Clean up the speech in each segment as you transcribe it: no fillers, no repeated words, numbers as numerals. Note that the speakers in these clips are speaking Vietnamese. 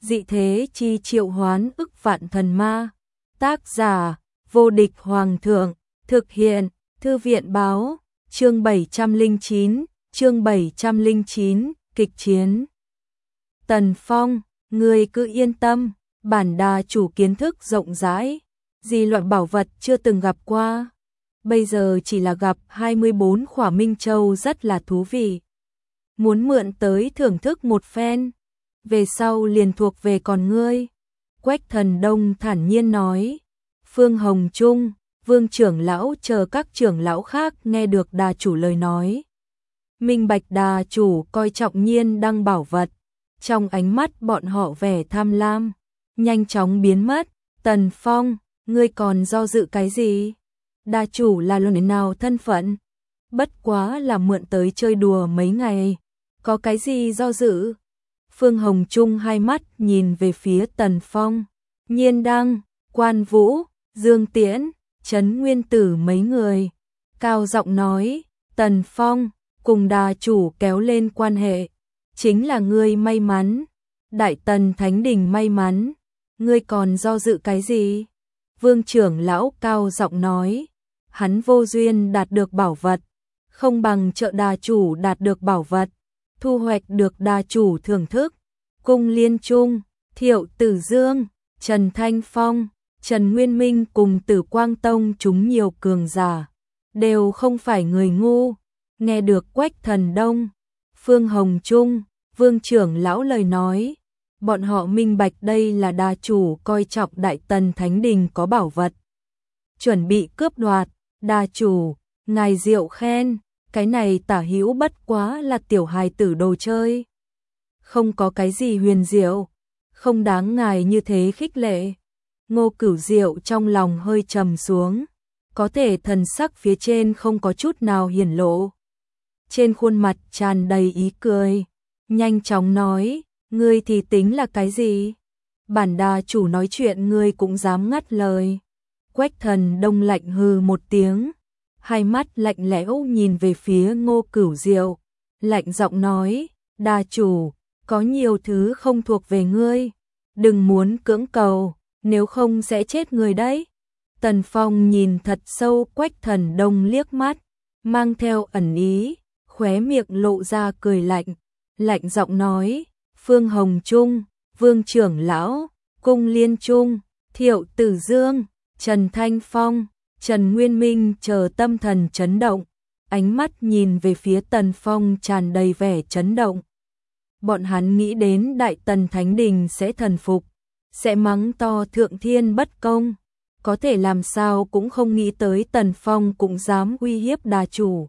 dị thế chi triệu hoán ức vạn thần ma. Tác giả, vô địch hoàng thượng, thực hiện, thư viện báo, chương 709, kịch chiến. Tần Phong, ngươi cứ yên tâm, bản đà chủ kiến thức rộng rãi, gì loại bảo vật chưa từng gặp qua. Bây giờ chỉ là gặp 24 khỏa Minh Châu rất là thú vị. Muốn mượn tới thưởng thức một phen, về sau liền thuộc về còn ngươi. Quách Thần Đông thản nhiên nói. Phương Hồng Trung, Vương trưởng lão chờ các trưởng lão khác nghe được đà chủ lời nói. Minh bạch đà chủ coi trọng Nhiên Đăng bảo vật, trong ánh mắt bọn họ vẻ tham lam, nhanh chóng biến mất. Tần Phong, ngươi còn do dự cái gì? Đà chủ là lần nào thân phận? Bất quá là mượn tới chơi đùa mấy ngày, có cái gì do dự? Phương Hồng Trung hai mắt nhìn về phía Tần Phong, Nhiên Đăng, Quan Vũ, Dương Tiễn, Trấn Nguyên Tử mấy người, cao giọng nói, Tần Phong, cùng đà chủ kéo lên quan hệ, chính là ngươi may mắn, Đại Tần Thánh Đình may mắn, ngươi còn do dự cái gì? Vương trưởng lão cao giọng nói, hắn vô duyên đạt được bảo vật, không bằng trợ đà chủ đạt được bảo vật, thu hoạch được đà chủ thưởng thức. Cung Liên Trung, Thiệu Tử Dương, Trần Thanh Phong, Trần Nguyên Minh cùng Tử Quang Tông chúng nhiều cường giả, đều không phải người ngu. Nghe được Quách Thần Đông, Phương Hồng Trung, Vương trưởng lão lời nói, bọn họ minh bạch đây là đà chủ coi trọng Đại Tần Thánh Đình có bảo vật, chuẩn bị cướp đoạt. Đà chủ, ngài diệu khen, cái này tả hữu bất quá là tiểu hài tử đồ chơi, không có cái gì huyền diệu, không đáng ngài như thế khích lệ. Ngô Cửu Diệu trong lòng hơi trầm xuống, có thể thần sắc phía trên không có chút nào hiển lộ, trên khuôn mặt tràn đầy ý cười, nhanh chóng nói, ngươi thì tính là cái gì? Bản đà chủ nói chuyện ngươi cũng dám ngắt lời. Quách Thần Đông lạnh hừ một tiếng, hai mắt lạnh lẽo nhìn về phía Ngô Cửu Diệu, lạnh giọng nói, đà chủ, có nhiều thứ không thuộc về ngươi, đừng muốn cưỡng cầu, nếu không sẽ chết người đấy. Tần Phong nhìn thật sâu Quách Thần Đông liếc mắt, mang theo ẩn ý, khóe miệng lộ ra cười lạnh, lạnh giọng nói, Phương Hồng Trung, Vương trưởng lão, Cung Liên Trung, Thiệu Tử Dương, Trần Thanh Phong, Trần Nguyên Minh chờ tâm thần chấn động, ánh mắt nhìn về phía Tần Phong tràn đầy vẻ chấn động. Bọn hắn nghĩ đến Đại Tần Thánh Đình sẽ thần phục, sẽ mắng to thượng thiên bất công, có thể làm sao cũng không nghĩ tới Tần Phong cũng dám uy hiếp đà chủ.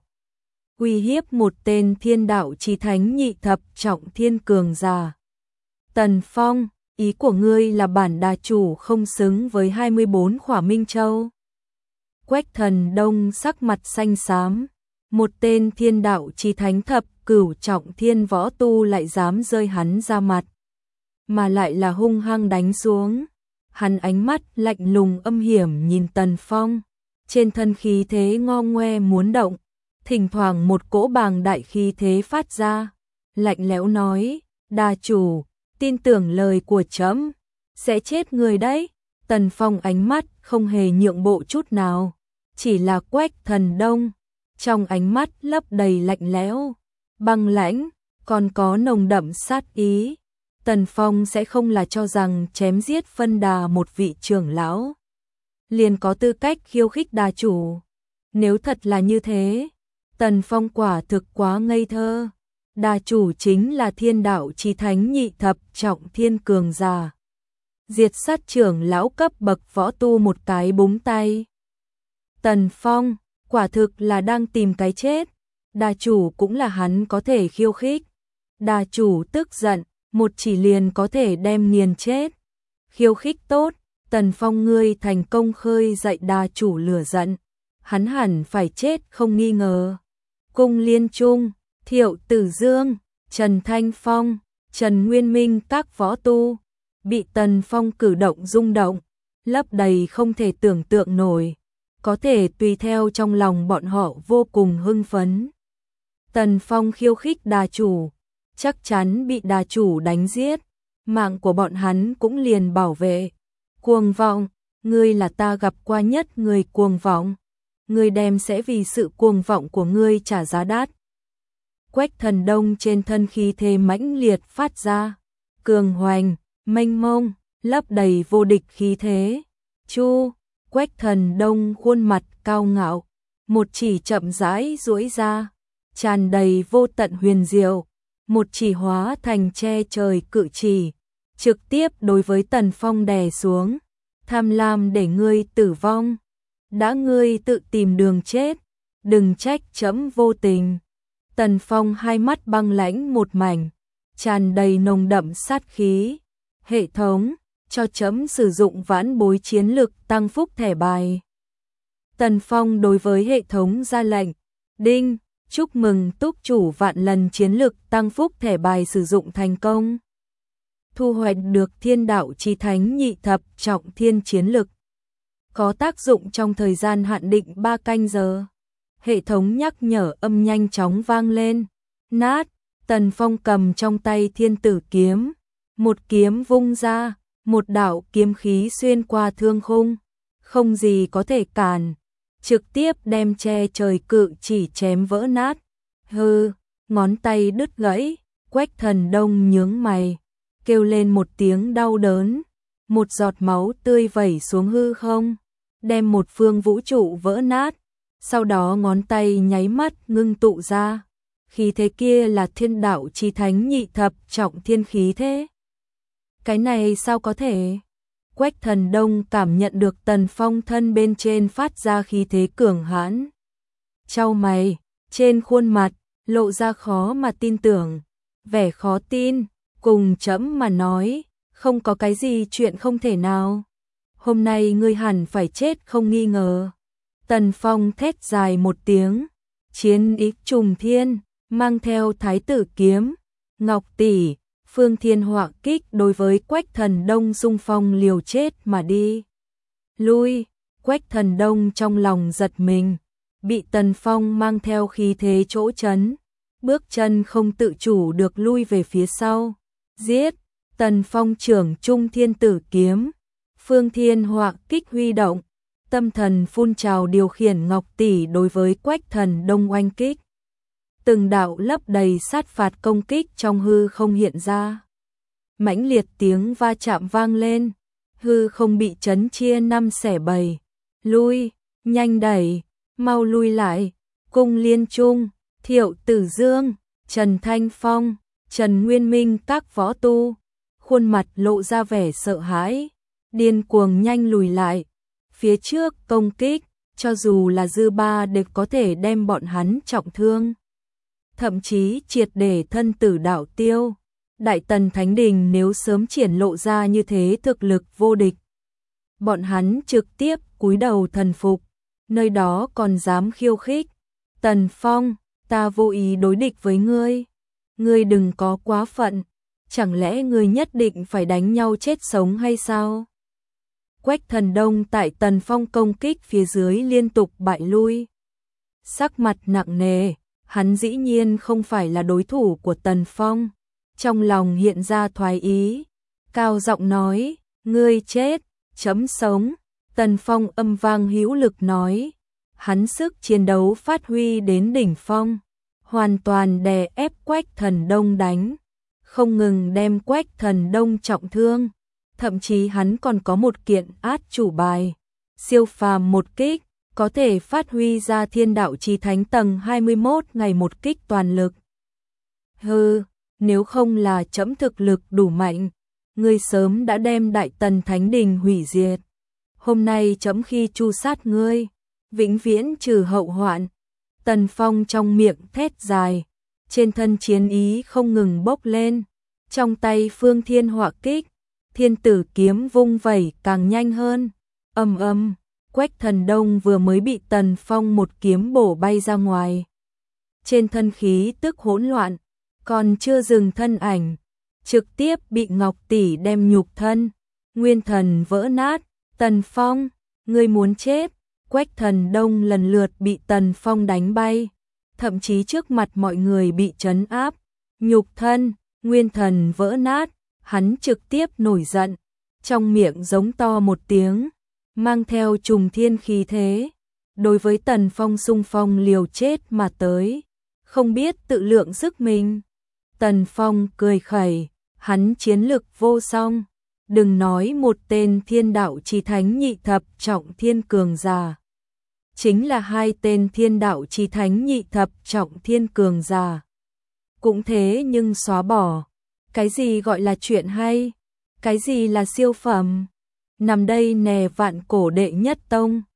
Uy hiếp một tên thiên đạo chí thánh nhị thập trọng thiên cường giả. Tần Phong, ý của ngươi là bản đà chủ không xứng với 24 khỏa Minh Châu. Quách Thần Đông sắc mặt xanh xám, một tên thiên đạo chí thánh thập cửu trọng thiên võ tu lại dám rơi hắn ra mặt, mà lại là hung hăng đánh xuống. Hắn ánh mắt lạnh lùng âm hiểm nhìn Tần Phong, trên thân khí thế ngo ngoe muốn động, thỉnh thoảng một cỗ bàng đại khí thế phát ra, lạnh lẽo nói, đà chủ, tin tưởng lời của trẫm, sẽ chết người đấy. Tần Phong ánh mắt không hề nhượng bộ chút nào, chỉ là Quách Thần Đông, trong ánh mắt lấp đầy lạnh lẽo, băng lãnh, còn có nồng đậm sát ý. Tần Phong sẽ không là cho rằng chém giết phân đà một vị trưởng lão liền có tư cách khiêu khích đà chủ. Nếu thật là như thế, Tần Phong quả thực quá ngây thơ. Đà chủ chính là thiên đạo chí thánh nhị thập trọng thiên cường giả, diệt sát trưởng lão cấp bậc võ tu một cái búng tay. Tần Phong quả thực là đang tìm cái chết, đà chủ cũng là hắn có thể khiêu khích. Đà chủ tức giận, một chỉ liền có thể đem nghiền chết. Khiêu khích tốt, Tần Phong ngươi thành công khơi dậy đà chủ lửa giận, hắn hẳn phải chết không nghi ngờ. Cung Liên Trung, Thiệu Tử Dương, Trần Thanh Phong, Trần Nguyên Minh các võ tu bị Tần Phong cử động rung động, lấp đầy không thể tưởng tượng nổi, có thể tùy theo trong lòng bọn họ vô cùng hưng phấn. Tần Phong khiêu khích đà chủ, chắc chắn bị đà chủ đánh giết. mạng của bọn hắn cũng liền bảo vệ. Cuồng vọng, ngươi là ta gặp qua nhất người cuồng vọng. Ngươi đem sẽ vì sự cuồng vọng của ngươi trả giá đắt. Quách Thần Đông trên thân khí thế mãnh liệt phát ra, cường hoành, mênh mông, lấp đầy vô địch khí thế. Quách Thần Đông khuôn mặt cao ngạo, một chỉ chậm rãi duỗi ra, tràn đầy vô tận huyền diệu, một chỉ hóa thành che trời cự chỉ, trực tiếp đối với Tần Phong đè xuống, tham lam để ngươi tử vong, đã ngươi tự tìm đường chết, đừng trách trẫm vô tình. Tần Phong hai mắt băng lãnh một mảnh, tràn đầy nồng đậm sát khí. Hệ thống, cho trẫm sử dụng vãn bối chiến lực tăng phúc thẻ bài. Tần Phong đối với hệ thống ra lệnh, đinh, chúc mừng túc chủ vạn lần chiến lực tăng phúc thẻ bài sử dụng thành công. Thu hoạch được Thiên Đạo Chí Thánh nhị thập trọng thiên chiến lực. Có tác dụng trong thời gian hạn định 3 canh giờ. Hệ thống nhắc nhở âm nhanh chóng vang lên. Nát, Tần Phong cầm trong tay Thiên Tử kiếm, một kiếm vung ra, một đạo kiếm khí xuyên qua thương khung, không gì có thể cản, trực tiếp đem che trời cự chỉ chém vỡ nát. Hừ, ngón tay đứt gãy, Quách Thần Đông nhướng mày, kêu lên một tiếng đau đớn, một giọt máu tươi vẩy xuống hư không, đem một phương vũ trụ vỡ nát. Sau đó ngón tay nháy mắt ngưng tụ ra, khí thế kia là Thiên Đạo Chí Thánh nhị thập trọng thiên khí thế. Cái này sao có thể? Quách Thần Đông cảm nhận được Tần Phong thân bên trên phát ra khí thế cường hãn. Chau mày, trên khuôn mặt lộ ra khó mà tin tưởng, vẻ khó tin, cùng trẫm mà nói, không có cái gì chuyện không thể nào. Hôm nay ngươi hẳn phải chết không nghi ngờ. Tần Phong thét dài một tiếng, chiến ý trùng thiên, mang theo Thái Tử kiếm, Ngọc tỷ, Phương Thiên Họa kích đối với Quách Thần Đông xung phong liều chết mà đi. Lui, Quách Thần Đông trong lòng giật mình, bị Tần Phong mang theo khí thế chỗ chấn, bước chân không tự chủ được lui về phía sau. Giết, Tần Phong trưởng trung Thiên Tử kiếm, Phương Thiên Họa kích huy động, tâm thần phun trào điều khiển Ngọc tỷ đối với Quách Thần Đông oanh kích. Từng đạo lấp đầy sát phạt công kích trong hư không hiện ra. Mãnh liệt tiếng va chạm vang lên, hư không bị chấn chia 5 xẻ 7. Lui, nhanh đẩy, mau lui lại. Cung Liên Trung, Thiệu Tử Dương, Trần Thanh Phong, Trần Nguyên Minh các võ tu, khuôn mặt lộ ra vẻ sợ hãi, điên cuồng nhanh lùi lại. Phía trước công kích, cho dù là dư ba đều có thể đem bọn hắn trọng thương, thậm chí triệt để thân tử đạo tiêu. Đại Tần Thánh Đình nếu sớm triển lộ ra như thế thực lực vô địch, bọn hắn trực tiếp cúi đầu thần phục, nơi đó còn dám khiêu khích. Tần Phong, ta vô ý đối địch với ngươi, ngươi đừng có quá phận, chẳng lẽ ngươi nhất định phải đánh nhau chết sống hay sao? Quách Thần Đông tại Tần Phong công kích phía dưới liên tục bại lui, sắc mặt nặng nề, hắn dĩ nhiên không phải là đối thủ của Tần Phong, trong lòng hiện ra thoái ý, cao giọng nói, ngươi chết, chấm sống. Tần Phong âm vang hữu lực nói, hắn sức chiến đấu phát huy đến đỉnh phong, hoàn toàn đè ép Quách Thần Đông đánh, không ngừng đem Quách Thần Đông trọng thương, thậm chí hắn còn có một kiện át chủ bài, siêu phàm một kích, có thể phát huy ra Thiên Đạo Chí Thánh tầng 21 ngày một kích toàn lực. Hừ, nếu không là trẫm thực lực đủ mạnh, ngươi sớm đã đem Đại Tần Thánh Đình hủy diệt. Hôm nay trẫm khi tru sát ngươi, vĩnh viễn trừ hậu hoạn. Tần Phong trong miệng thét dài, trên thân chiến ý không ngừng bốc lên, trong tay Phương Thiên Họa kích, Thiên Tử kiếm vung vẩy càng nhanh hơn. Ầm ầm, Quách Thần Đông vừa mới bị Tần Phong một kiếm bổ bay ra ngoài. Trên thân khí tức hỗn loạn, còn chưa dừng thân ảnh, trực tiếp bị Ngọc tỷ đem nhục thân, nguyên thần vỡ nát. Tần Phong, ngươi muốn chết. Quách Thần Đông lần lượt bị Tần Phong đánh bay, thậm chí trước mặt mọi người bị trấn áp, nhục thân, nguyên thần vỡ nát, hắn trực tiếp nổi giận, trong miệng giống to một tiếng, mang theo trùng thiên khí thế, đối với Tần Phong xung phong liều chết mà tới, không biết tự lượng sức mình. Tần Phong cười khẩy, hắn chiến lực vô song, đừng nói một tên thiên đạo chí thánh nhị thập trọng thiên cường giả, chính là hai tên thiên đạo chí thánh nhị thập trọng thiên cường giả. Cũng thế nhưng xóa bỏ, cái gì gọi là chuyện hay, cái gì là siêu phẩm, nằm đây nè vạn cổ đệ nhất tông.